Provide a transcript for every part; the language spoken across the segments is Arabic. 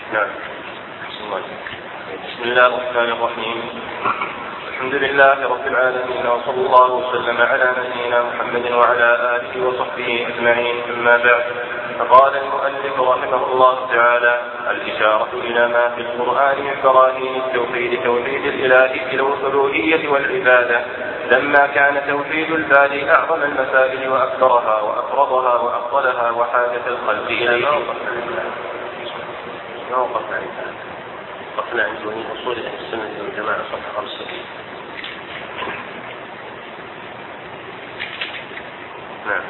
نعم. بسم الله الرحمن الرحيم. الحمد لله رب العالمين، وصلى الله وسلم على نبينا محمد وعلى آله وصحبه أجمعين، أما بعد. فقال المؤلف رحمه الله تعالى: الإشارة إلى ما في القرآن من براهين التوحيد، توحيد الإله الألوهية والعبادة، لما كان توحيد الباري أعظم المسائل وأكثرها وأفرضها وأفضلها وحاجة الخلق إليه. وقفنا عند أصول السنة والجماعة صفحة 5. نعم.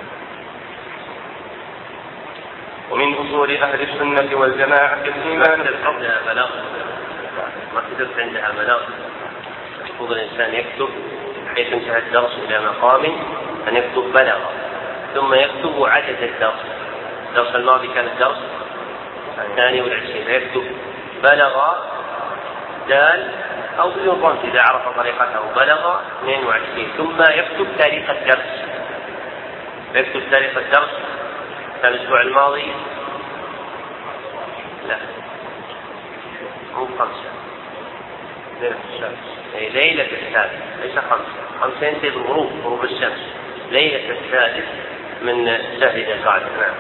ومن أصول أهل السنة والجماعة الإيمان عندها بلاغ، ما كتبت عندها بلاغ. المفروض الإنسان يكتب حيث انتهى الدرس إلى مقام أن يكتب بلغ، ثم يكتب عدد الدرس الماضي كان الدرس 22، يكتب بلغ دال أو بدون رمز إذا عرف طريقته، بلغ 22، ثم يكتب تاريخ الدرس. يكتب تاريخ الدرس كان الأسبوع الماضي، لا مو 5، ليلة السادس، ليس 5 ينتهي غروب الشمس، ليلة السادس من شهر ذي القعدة. نعم.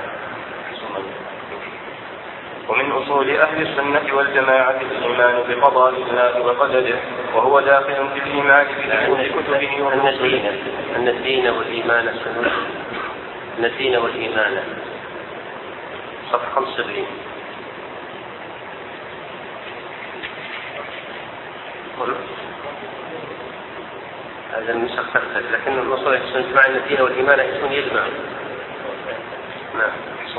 ومن أصول أهل السنة والجماعة الإيمان بقضاء الله وقدره، وهو داخل في الإيمان بجميع كتبه ورسله. أن الدين والإيمان صفحة 75. هذا النسخ تختلف، لكن الأصول يحسن مع أن الدين والإيمان يحسن يجمع. نعم.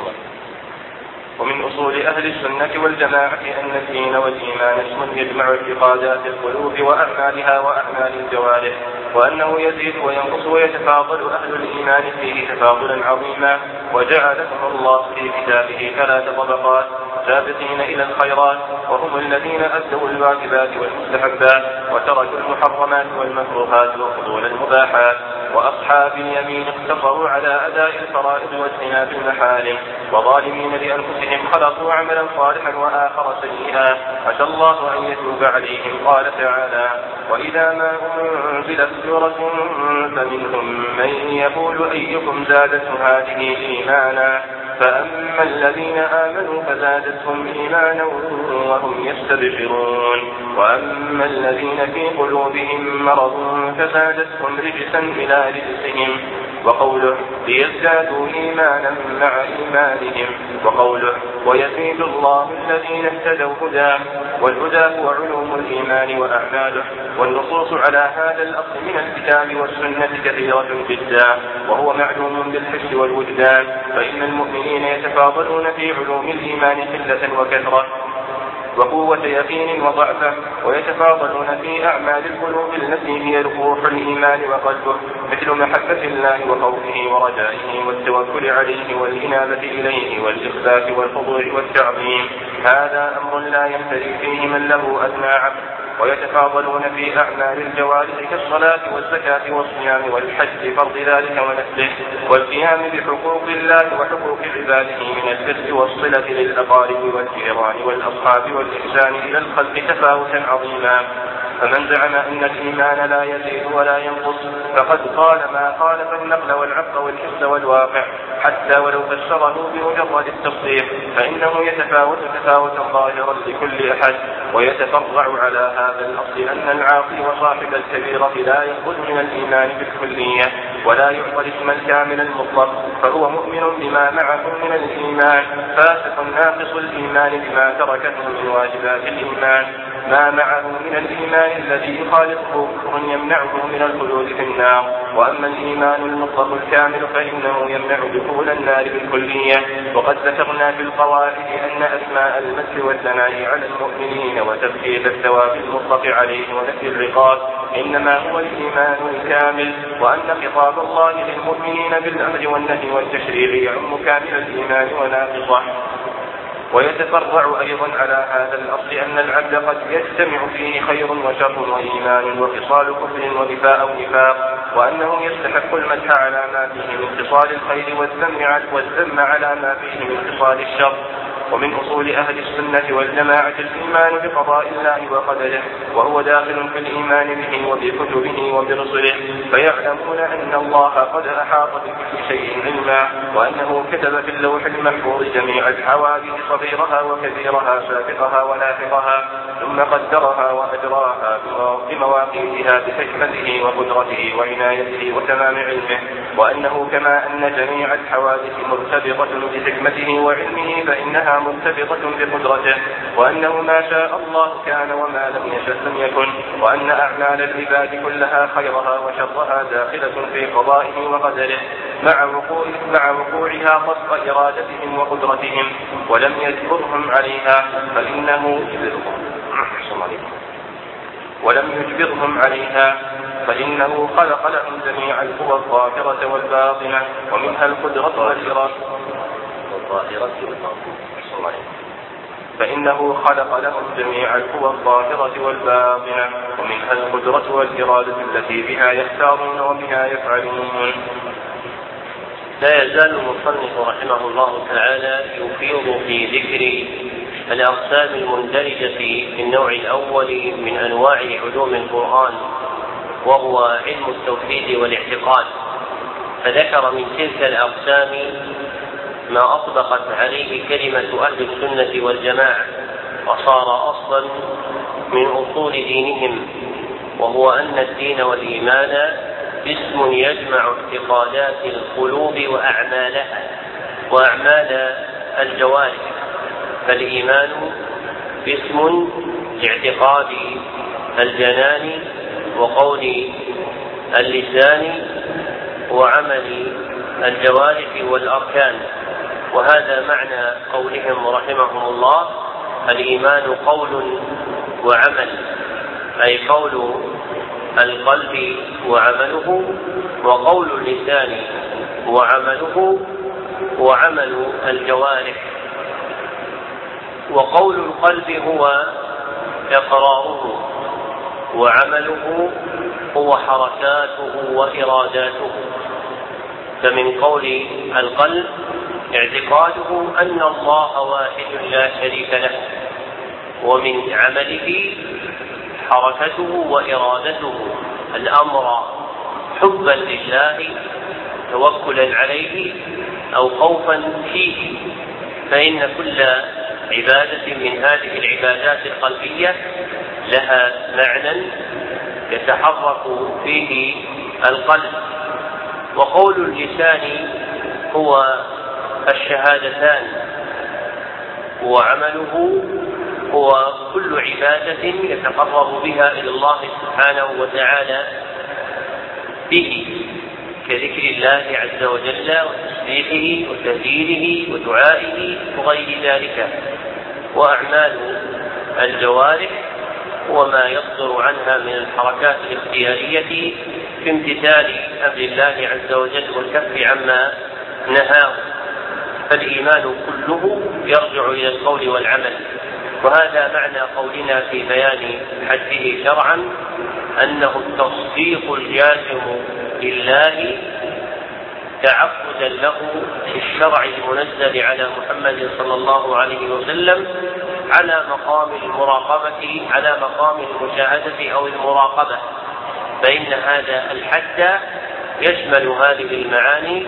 ومن أصول أهل السنة والجماعة أن الدين والإيمان اسم يجمع اعتقادات القلوب وأعمالها وأعمال الجوارح، وأنه يزيد وينقص ويتفاضل أهل الإيمان فيه تفاضلا عظيما، وجعلهم الله في كتابه 3 طبقات: سابقين إلى الخيرات، وهم الذين أدوا الواجبات والمستحبات وتركوا المحرمات والمكروهات وفضول المباحات، وأصحاب اليمين اقتصروا على أداء الفرائض واجتناب المحارم، وظالمين لأنفسهم خلقوا عملا صالحا وآخر سيئا، عسى الله أن يتوب عليهم. قال تعالى: وإذا ما أنزلت سورة فمنهم من يقول أيكم زادته هذه إيمانا، فأما الذين آمنوا فزادتهم إيمانا وهم يستبشرون، وأما الذين في قلوبهم مرض فزادتهم رجسا إلى رجسهم. وقوله: ليزدادوا إيمانا مع إيمانهم. وقوله: ويزيد الله الذين اهتدوا هدى. والهدى هو علوم الإيمان وأعماله. والنصوص على هذا الأصل من الكتاب والسنة كثيرة جدا، وهو معلوم بالحس والوجدان، فإن المؤمنين يتفاضلون في علوم الإيمان قلة وكثرة وقوة يقين وضعفه، ويتفاضلون في أعمال القلوب التي هي روح الإيمان وقلبه، مثل محبة الله وخوفه ورجائه والتوكل عليه والإنابة إليه والإخلاص والخضوع والتعظيم. هذا أمر لا يختلف فيه من له أدنى عقل. ويتفاضلون في أعمال الجوارح كالصلاة والزكاة والصيام والحج فرض ذلك ونفله، والقيام بحقوق الله وحقوق عباده من البر والصلة للأقارب والجيران والأصحاب والإحسان إلى الخلق تفاوتا عظيما. فمن زعم أن الإيمان لا يزيد ولا ينقص فقد قال ما خالف النقل والعقل والحس والواقع، حتى ولو فسره بمجرد التصديق، فإنه يتفاوت تفاوتا ظاهرا لكل أحد. ويتفرع على هذا الأصل أن العاصي وصاحب الكبيرة لا يخرج من الإيمان بالكلية ولا يعطى الاسم الكامل المطلق، فهو مؤمن بما معه من الإيمان، فاسق ناقص الإيمان بما تركه من واجبات الإيمان. ما معه من الإيمان الذي يخالفه كفر يمنعه من الخلود في النار. وأما الإيمان المطلق الكامل فإنه يمنع دخول النار بالكلية. وقد ذكرنا في القواعد أن أسماء المدح والثناء على المؤمنين وتبكيت الثواب المطلق عليه ونفي العقاب إنما هو الإيمان الكامل، وأن خطاب الله للمؤمنين بالأمر والنهي والتشريع يعم كامل الإيمان وناقصه. ويتفرع أيضا على هذا الأصل أن العبد قد يجتمع فيه خير وشر وإيمان وخصال كفر ونفاق، وأنه يستحق المدح على ما فيه من خصال الخير والذم على ما فيه من خصال الشر. ومن أصول أهل السنة والجماعة الإيمان بقضاء الله وقدره، وهو داخل في الإيمان به وبكتبه وبرسله، فيعلمون أن الله قد أحاط بكل شيء علما، وأنه كتب في اللوح المحفوظ جميع الحوادث صغيرها وكبيرها سابقها ولاحقها، ثم قدرها وأجراها بمواقيتها بحكمته وقدرته وعنايته وتمام علمه، وأنه كما أن جميع الحوادث مرتبطة بحكمته وعلمه فإنها مرتبطة بقدرته، وأنه ما شاء الله كان وما لم يشأ لم يكن، وأن أعمال العباد كلها خيرها وشرها داخلة في قضائه وقدره مع وقوعها وفق إرادتهم وقدرتهم، ولم يجبرهم عليها فإنه خلق لهم جميع القوى الظاهرة والباطنة ومنها القدرة والإرادة التي بها يختارون وبها يفعلون. لا يزال المصنف رحمه الله تعالى يفيض في ذكر الأقسام المندرجة في النوع الأول من أنواع علوم القرآن، وهو علم التوحيد والاعتقاد، فذكر من تلك الأقسام ما أطبقت عليه كلمة أهل السنة والجماعة وصار أصلا من أصول دينهم، وهو أن الدين والإيمان اسم يجمع اعتقادات القلوب وأعمال الجوارح، فالإيمان اسم لاعتقاد الجنان وقول اللسان وعمل الجوارح والأركان. وهذا معنى قولهم رحمهم الله: الإيمان قول وعمل، أي قول القلب وعمله، وقول اللسان وعمله، وعمل الجوارح. وقول القلب هو إقراره، وعمله هو حركاته وإراداته. فمن قول القلب اعتقاده أن الله واحد لا شريك له، ومن عمله حركته وإرادته الأمر حبا لله توكلا عليه أو خوفا فيه، فإن كل عبادة من هذه العبادات القلبية لها معنى يتحرك فيه القلب. وقول اللسان هو الشهادتان، وعمله هو كل عبادة يتقرب بها إلى الله سبحانه وتعالى به، كذكر الله عز وجل وتسبيحه وتهليله ودعائه وغير ذلك. وأعمال الجوارح وما يصدر عنها من الحركات الاختيارية في امتثال أمر الله عز وجل والكف عما نهاه. فالإيمان كله يرجع إلى القول والعمل، وهذا معنى قولنا في بيان حده شرعا أنه التصديق الجازم لله تعبدا له في الشرع المنزل على محمد صلى الله عليه وسلم على مقام المراقبة، على مقام المشاهدة أو المراقبة، فإن هذا الحد يشمل هذه المعاني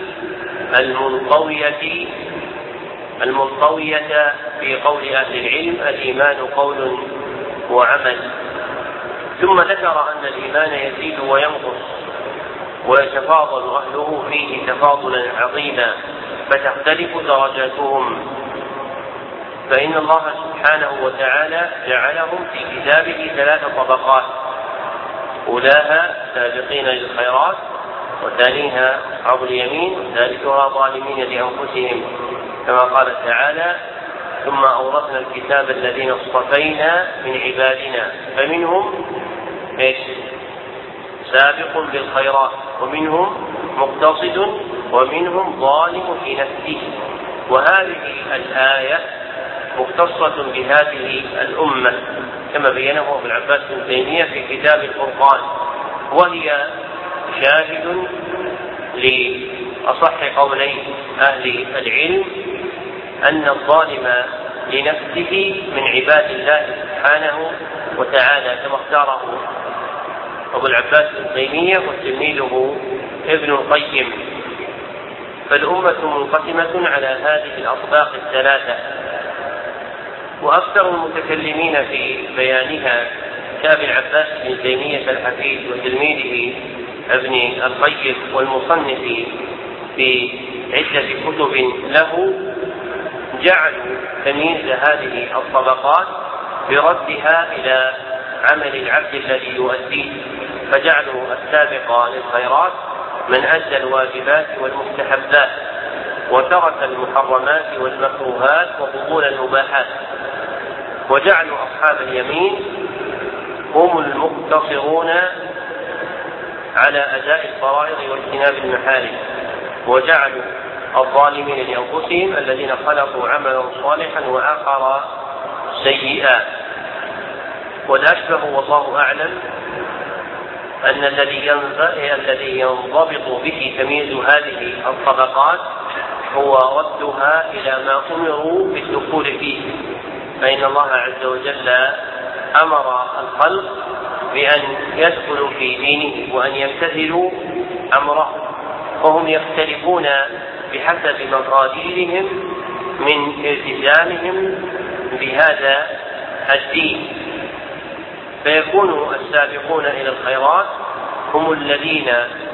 المنطوية في قول أهل العلم: الإيمان قول وعمل. ثم ذكر أن الإيمان يزيد وينقص ويتفاضل أهله فيه تفاضلا عظيما، فتختلف درجاتهم، فإن الله سبحانه وتعالى جعلهم في كتابه 3 طبقات: أولاها سابقين للخيرات، وثانيها أصحاب اليمين، وثالثها ظالمين لأنفسهم، كما قال تعالى: ثم أورثنا الكتاب الذين اصطفينا من عبادنا فمنهم سابق بالخيرات، ومنهم مقتصد، ومنهم ظالم لنفسه. وهذه الآية مختصة بهذه الأمة كما بينه ابن عباس بن تيمية في كتاب الفرقان، وهي شاهد لأصح قولي أهل العلم أن الظالم لنفسه من عباد الله سبحانه وتعالى، كما اختاره أبو العباس ابن تيمية وتلميذه ابن القيم. فالأمة منقسمة على هذه الأطباق الثلاثة، وأكثر المتكلمين في بيانها كأبي العباس ابن تيمية الحفيد وتلميذه ابن القيم والمصنف في عدة كتب له، جعلوا تمييز هذه الطبقات بردها إلى عمل العبد الذي يؤديه، فجعلوا السابق للخيرات من أدى الواجبات والمستحبات وترك المحرمات والمكروهات وفضول المباحات، وجعلوا أصحاب اليمين هم المقتصرون على أداء الفرائض واجتناب المحارم، وجعلوا الظالمين لأنفسهم الذين خلقوا عملا صالحا وآخر سيئا. والأشبه والله أعلم أن الذي ينضبط به تمييز هذه الطبقات هو ردها إلى ما أمروا بالدخول فيه، فإن الله عز وجل أمر الخلق بأن يدخلوا في دينه وأن يمتثلوا أمره، وهم يختلفون بحسب مقاديرهم من التزامهم بهذا الدين. فيكون السابقون إلى الخيرات هم الذين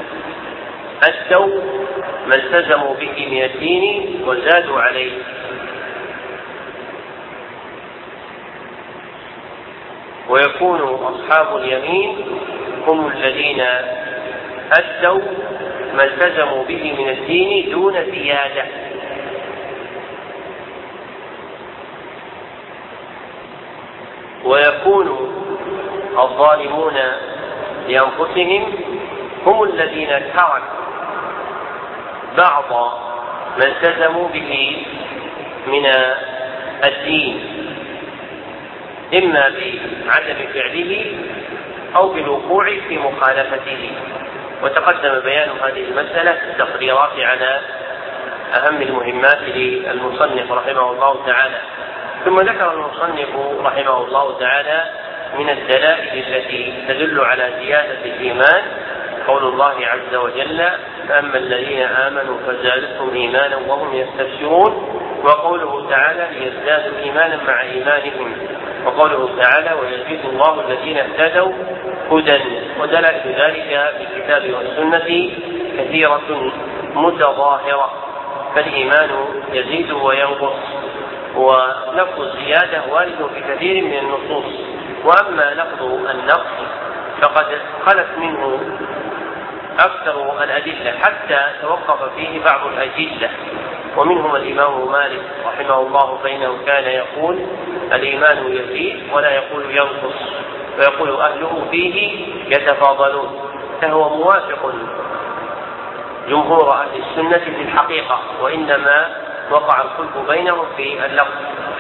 أدوا ما التزموا به من الدين وزادوا عليه، ويكون أصحاب اليمين هم الذين أدوا ما التزموا به من الدين دون زيادة. ويكون الظالمون لأنفسهم هم الذين تركوا بعض ما التزموا به من الدين، إما بعدم فعله أو بالوقوع في مخالفته. وتقدم بيان هذه المسألة في التقريرات على أهم المهمات للمصنف رحمه الله تعالى. ثم ذكر المصنف رحمه الله تعالى من الدلائل التي تدل على زيادة الإيمان قول الله عز وجل: فأما الذين آمنوا فزادتهم إيمانا وهم يستبشرون، وقوله تعالى: ليزدادوا إيمانا مع إيمانهم، وقوله تعالى: ويزيد الله الذين اهتدوا هدى. ودلائل ذلك في الكتاب والسنة كثيرة متظاهرة، فالإيمان يزيد وينقص، ولفظ الزيادة وارد في كثير من النصوص. وأما لفظ النقص فقد خلت منه أكثر الأدلة حتى توقف فيه بعض الأدلة، ومنهم الإمام مالك رحمه الله، فإنه كان يقول: الإيمان يزيد ولا يقول ينقص، ويقول أهله فيه يتفاضلون، فهو موافق جمهور أهل السنة في الحقيقة، وإنما وقع الخلف بينهم في اللفظ.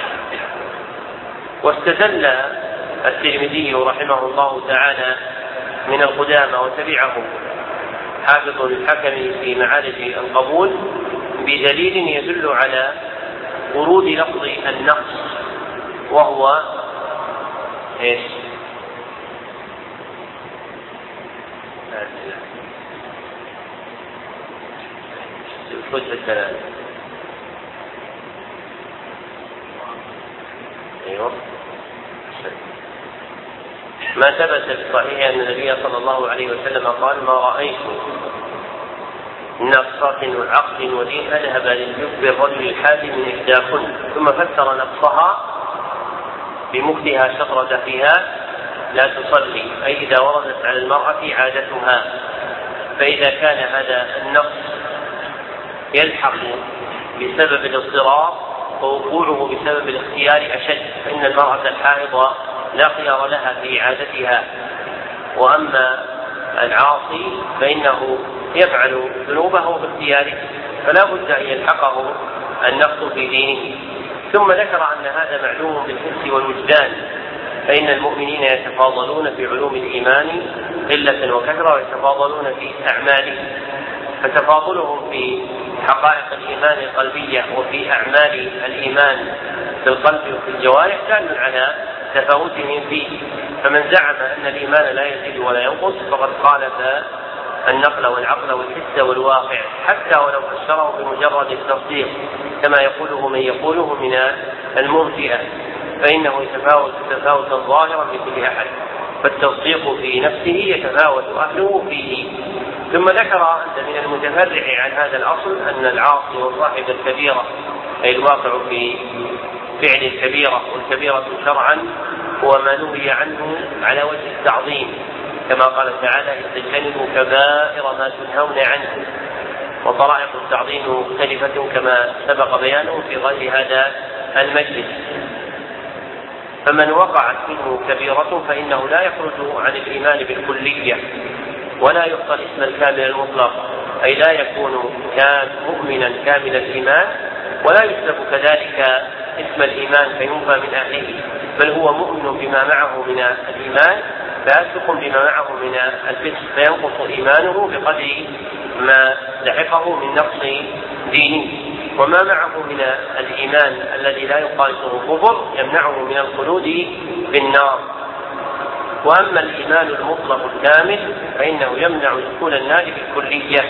واستدل الترمذي رحمه الله تعالى من القدامى وتبعه حافظ الحكم في معارج القبول بدليل يدل على ورود لفظ النقص، وهو ايش؟ الكلام. ايوه، ما ثبت في الصحيح أن النبي صلى الله عليه وسلم قال: ما رأيت نقصة عقل ودين أذهب للجب الرجل الحازم من إحداكن. ثم فسر نقصها بمكتها شطرة فيها لا تصلي، أي إذا وردت على المرأة عادتها. فإذا كان هذا النقص يلحق بسبب الاضطرار ووقوعه بسبب الاختيار أشد، فإن المرأة الحائضة لا خيار لها في عادتها. وأما العاصي فإنه يفعل ذنوبه باختياره، فلا بد أن يلحقه النقص في دينه. ثم ذكر أن هذا معلوم بالحس والوجدان، فإن المؤمنين يتفاضلون في علوم الإيمان قلة وكثرة، ويتفاضلون في أعماله، فتفاضلهم في حقائق الإيمان القلبية وفي أعمال الإيمان في القلب وفي الجوارح دال على تفاوتهم فيه. فمن زعم أن الإيمان لا يزيد ولا ينقص فقد خالف النقل والعقل والحس والواقع، حتى ولو فسره بمجرد التصديق كما يقوله من يقوله من المرجئة، فإنه يتفاوت تفاوتا ظاهرا لكل أحد، فالتصديق في نفسه يتفاوت أهله فيه. ثم ذكر أن من المتفرع عن هذا الأصل أن العاصي وصاحب الكبيرة أي الواقع في فعل الكبيرة، والكبيرة شرعا هو ما نهي عنه على وجه التعظيم، كما قال تعالى اجتنبوا كبائر ما تنهون عنه، وطرائق التعظيم مختلفة كما سبق بيانه في غير هذا المجلس. فمن وقعت منه كبيرة فإنه لا يخرج عن الإيمان بالكلية، ولا يعطى الاسم الكامل المطلق، أي لا يكون مؤمنا كامل الإيمان، ولا يسلب كذلك اسم الإيمان فينفى من أهله، بل هو مؤمن بما معه من الإيمان فاسق بما معه من الفسق، فينقص إيمانه بقدر ما لحقه من نقص دينه. وما معه من الإيمان الذي لا يقاسه كفر يمنعه من الخلود في النار. وأما الإيمان المطلق الكامل فإنه يمنع دخول النار بالكلية.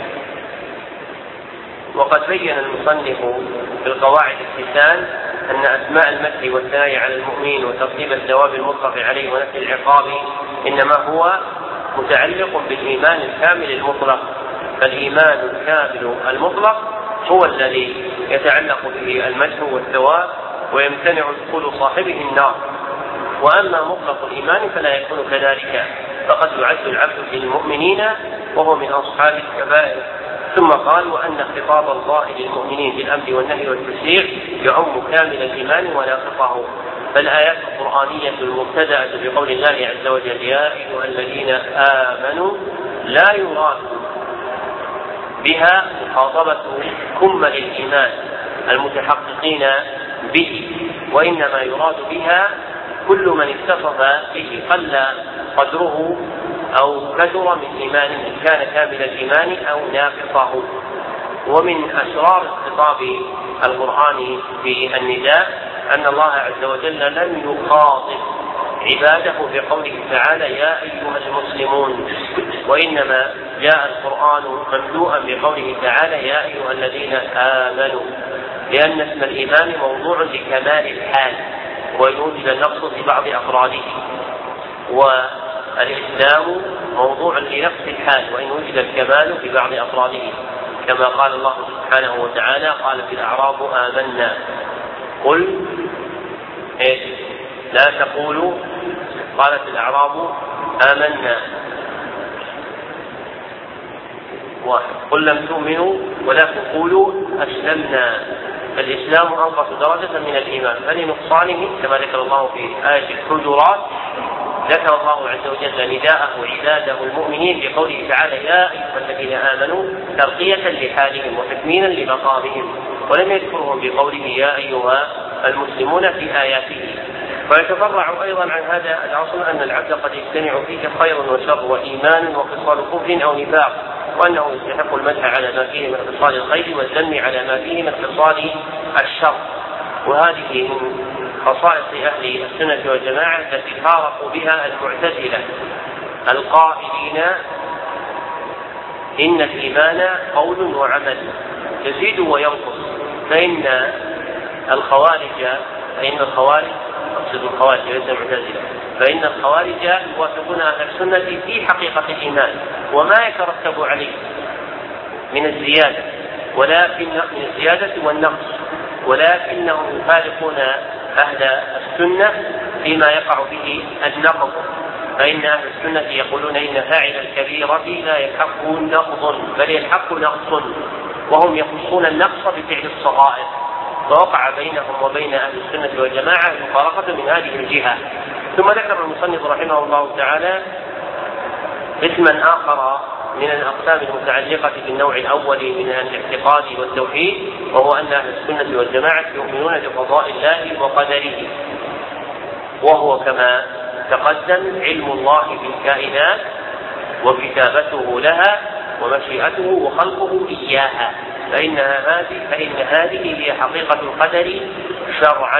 وقد بين المصنف في القواعد التسان أن أسماء المدح والثناء على المؤمن وترتيب الثواب المطلق عليه ونفي العقاب إنما هو متعلق بالإيمان الكامل المطلق، فالإيمان الكامل المطلق هو الذي يتعلق به المدح والثواب ويمتنع دخول صاحبه النار. وأما مطلق الإيمان فلا يكون كذلك، فقد يعد العبد في المؤمنين وهو من أصحاب الكبائر. ثم قال وأن خطاب الله للمؤمنين بالأمر والنهي والتشريع يعم كامل الإيمان وناقصه. فالآيات القرآنية المبتدأة بقول الله عز وجل يا أيها الذين آمنوا لا يراد بها مخاطبة كمل الإيمان المتحققين به، وإنما يراد بها كل من اتصف به قل قدره أو كثر من إيمانه، إن كان كامل الإيمان أو ناقصه. ومن أسرار الخطاب القرآني في النداء أن الله عز وجل لم يخاطب عباده بقوله تعالى يا أيها المسلمون، وإنما جاء القرآن مملوءا بقوله تعالى يا أيها الذين آمنوا، لأن اسم الإيمان موضوع لكمال الحال وإن وجد النقص في بعض أفراده، والإسلام موضوع لنقص الحال وإن وجد الكمال في بعض أفراده، كما قال الله سبحانه وتعالى قالت الأعراب آمنا قل لا تقولوا قالت الأعراب آمنا قل لم تؤمنوا ولكن قولوا أسلمنا. فالإسلام أنقص درجة من الإيمان، فلنقصانه كما ذكر الله في آية الحجرات ذكر الله عز وجل نداءه عباده المؤمنين بقوله تعالى يا أيها الذين آمنوا ترقية لحالهم وتكميلا لمقامهم، ولم يذكرهم بقوله يا أيها المسلمون في آياته. ويتفرع أيضا عن هذا الأصل أن العبد قد يجتمع فيه خير وشر وإيمان وخصال كفر أو نفاق، وأنه يستحق المدح على ما فيه من خصال الخير والذم على ما فيه من خصال الشر. وهذه من خصائص أهل السنة والجماعة التي فارقوا بها المعتزلة القائلين إن الإيمان قول وعمل يزيد وينقص. فإن الخوارج أقصد الخوارج ليس المعتزلة، فإن الخوارج يوافقون أهل السنة في حقيقة الإيمان وما يترتب عليه من الزيادة من الزيادة والنقص، ولكنهم يخالفون أهل السنة فيما يقع به النقض. فإن أهل السنة يقولون إن فاعل الكبيرة لا يلحقه نقض بل يلحق نقص، وهم يخصون النقص بفعل الصغائر، فوقع بينهم وبين أهل السنة والجماعة مفارقة من هذه الجهة. ثم ذكر المصنف رحمه الله تعالى اسما آخر من الأقسام المتعلقة بالنوع الأول من الاعتقاد والتوحيد، وهو أن أهل السنة والجماعة يؤمنون بقضاء الله وقدره، وهو كما تقدم علم الله بالكائنات وكتابته لها ومشيئته وخلقه إياها. فإن هذه هي حقيقة القدر شرعا،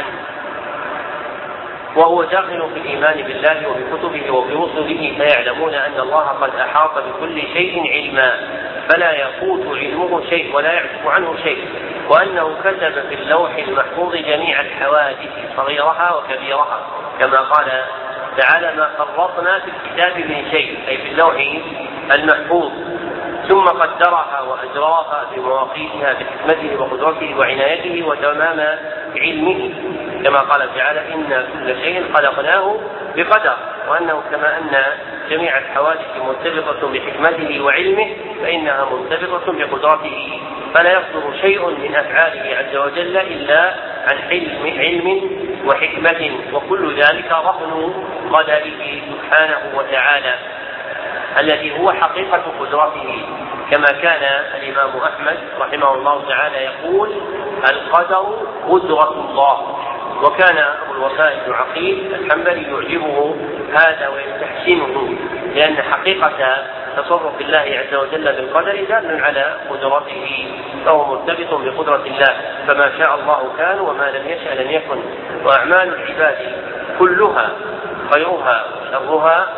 وهو داخل في الإيمان بالله وبكتبه وبرسله، فيعلمون أن الله قد أحاط بكل شيء علما فلا يفوت علمه شيء ولا يعزب عنه شيء، وأنه كتب في اللوح المحفوظ جميع الحوادث صغيرها وكبيرها، كما قال تعالى: ما فرطنا في الكتاب من شيء، أي في اللوح المحفوظ، ثم قدرها وأجراها بمواقيتها بحكمته وقدرته وعنايته وتمام علمه، كما قال تعالى: إن كل شيء خلقناه بقدر، وأنه كما أن جميع الحوادث مرتبطة بحكمته وعلمه فإنها مرتبطة بقدرته، فلا يصدر شيء من أفعاله عز وجل إلا عن علم وحكمة، وكل ذلك رهن قدره سبحانه وتعالى الذي هو حقيقة قدرته، كما كان الإمام أحمد رحمه الله تعالى يقول: القدر قدرة الله. وكان أبو الوفاء بن عقيل الحنبلي يعجبه هذا ويستحسنه، لأن حقيقة تصرف الله عز وجل بالقدر دال على قدرته، فهو مرتبط بقدرة الله، فما شاء الله كان وما لم يشأ لم يكن، وأعمال العباد كلها خيرها وشرها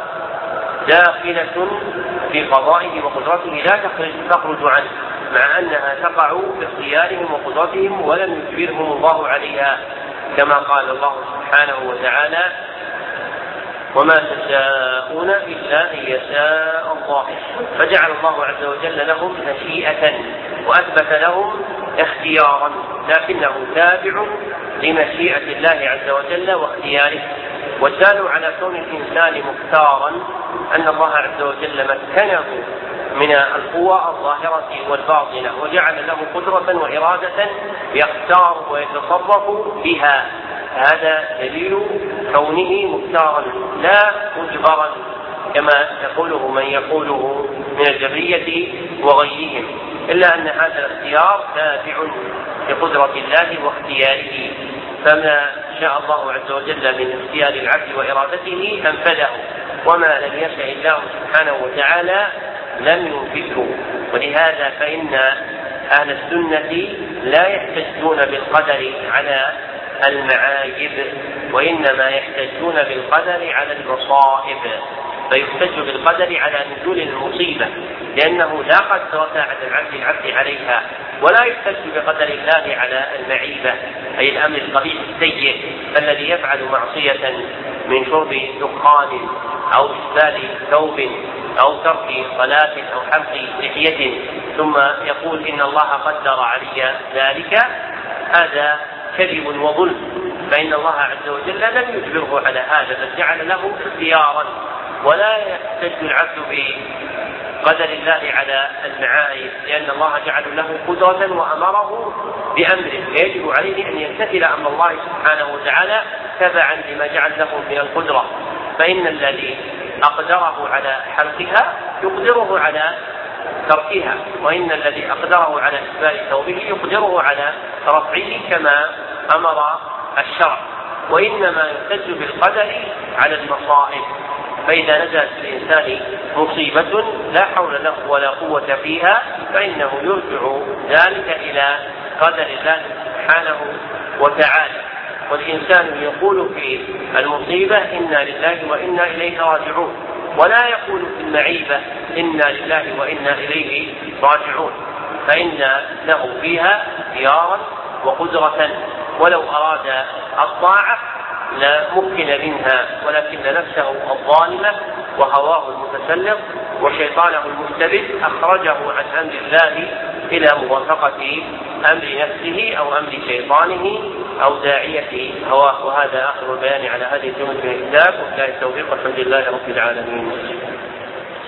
داخلة في قضائه وقدرته لا تخرج عنه، مع أنها تقع باختيارهم وقدرتهم ولم يجبرهم الله عليها، كما قال الله سبحانه وتعالى: وما تشاءون إلا أن يشاء الله. فجعل الله عز وجل لهم مشيئة وأثبت لهم اختيارا، لكنه تابع لمشيئة الله عز وجل واختياره. والدال على كون الإنسان مختارا أن الله عز وجل مكنه من القوى الظاهرة والباطنة، وجعل له قدرة وإرادة يختار ويتصرف بها، هذا دليل كونه مختارا لا مجبرا كما يقوله من يقوله من الجبرية وغيرهم، إلا أن هذا الاختيار تابع لقدرة الله واختياره، فما شاء الله عز وجل من اختيار العبد وإرادته أنفذه، وما لم يشاء الله سبحانه وتعالى لم ينفذه. ولهذا فإن أهل السنة لا يحتجون بالقدر على المعايب، وإنما يحتجون بالقدر على المصائب، فيحتج بالقدر على نزول المصيبة لأنه لا قدرة على العبد عليها، ولا يحتج بقدر الله على المعيبة أي الأمر القبيح السيء الذي يفعل معصية من شرب دخان أو إسبال ثوب أو ترك صلاة أو حلق لحية ثم يقول إن الله قدر علي ذلك، هذا كذب وظلم، فإن الله عز وجل لم يجبره على هذا بل جعل له اختيارا، ولا يحتج العبد بقدر الله على المعايب لأن الله جعل له قدرة وأمره بأمره، فيجب عليه أن يمتثل أمر الله سبحانه وتعالى تبعا لما جعل له من القدرة، فإن الذي أقدره على حلقها يقدره على تركها، وإن الذي أقدره على إسبال ثوبه يقدره على رفعه كما أمر الشرع، وإنما يحتج بالقدر على المصائب، فإذا نزلت الإنسان مصيبة لا حول له ولا قوة فيها فإنه يرجع ذلك إلى قدر الله سبحانه وتعالى. والإنسان يقول في المصيبة إنا لله وإنا إليه راجعون، ولا يقول في المعيبة إنا لله وإنا إليه راجعون، فإن له فيها اختيارا وقدرة، ولو أراد الطاعة لا ممكن منها، ولكن نفسه الظالمة وهواه المتسلط وشيطانه المستبد أخرجه عن أمر الله إلى موافقة أمر نفسه أو أمر شيطانه أو داعية هواه. وهذا آخر البيان على هذه الجملة من الكتاب، وبالله التوفيق والحمد لله رب العالمين.